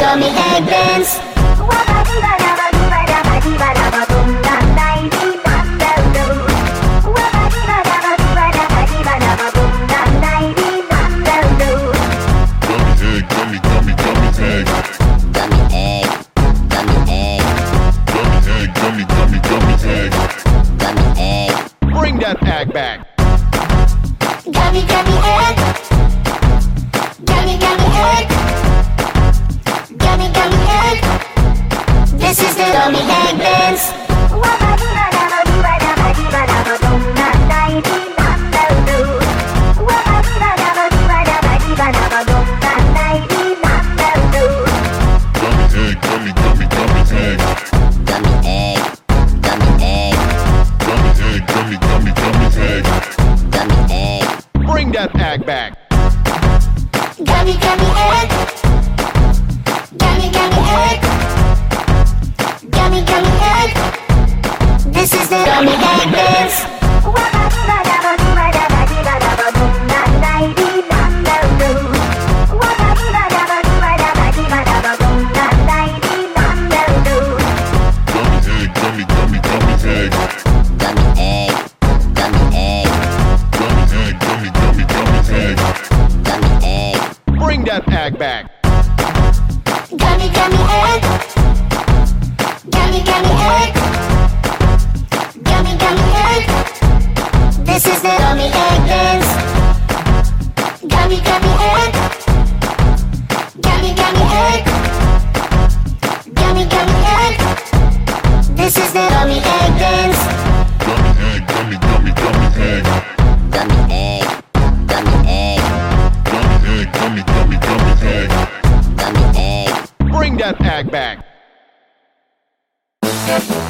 dummy egg dance. Bring that egg back. Gummy, gummy egg. Gummy, gummy egg. Gummy, gummy egg. This is the dummy egg dance. Bring that egg back. Gummy, gummy egg. Gummy, gummy egg. Gummy, gummy egg. This is the dummy egg dance. Bring that egg back. Gummy, gummy egg. Gummy, gummy egg. Gummy, gummy egg. This is the dummy egg dance. Gummy, gummy egg. Gummy, gummy egg. Gummy, gummy egg. This is the dummy egg dance. Gummy egg, gummy, gummy, gummy egg. Dummy egg. Dummy egg. Gummy egg, gummy, gummy, gummy egg. Dummy egg. Bring that egg back.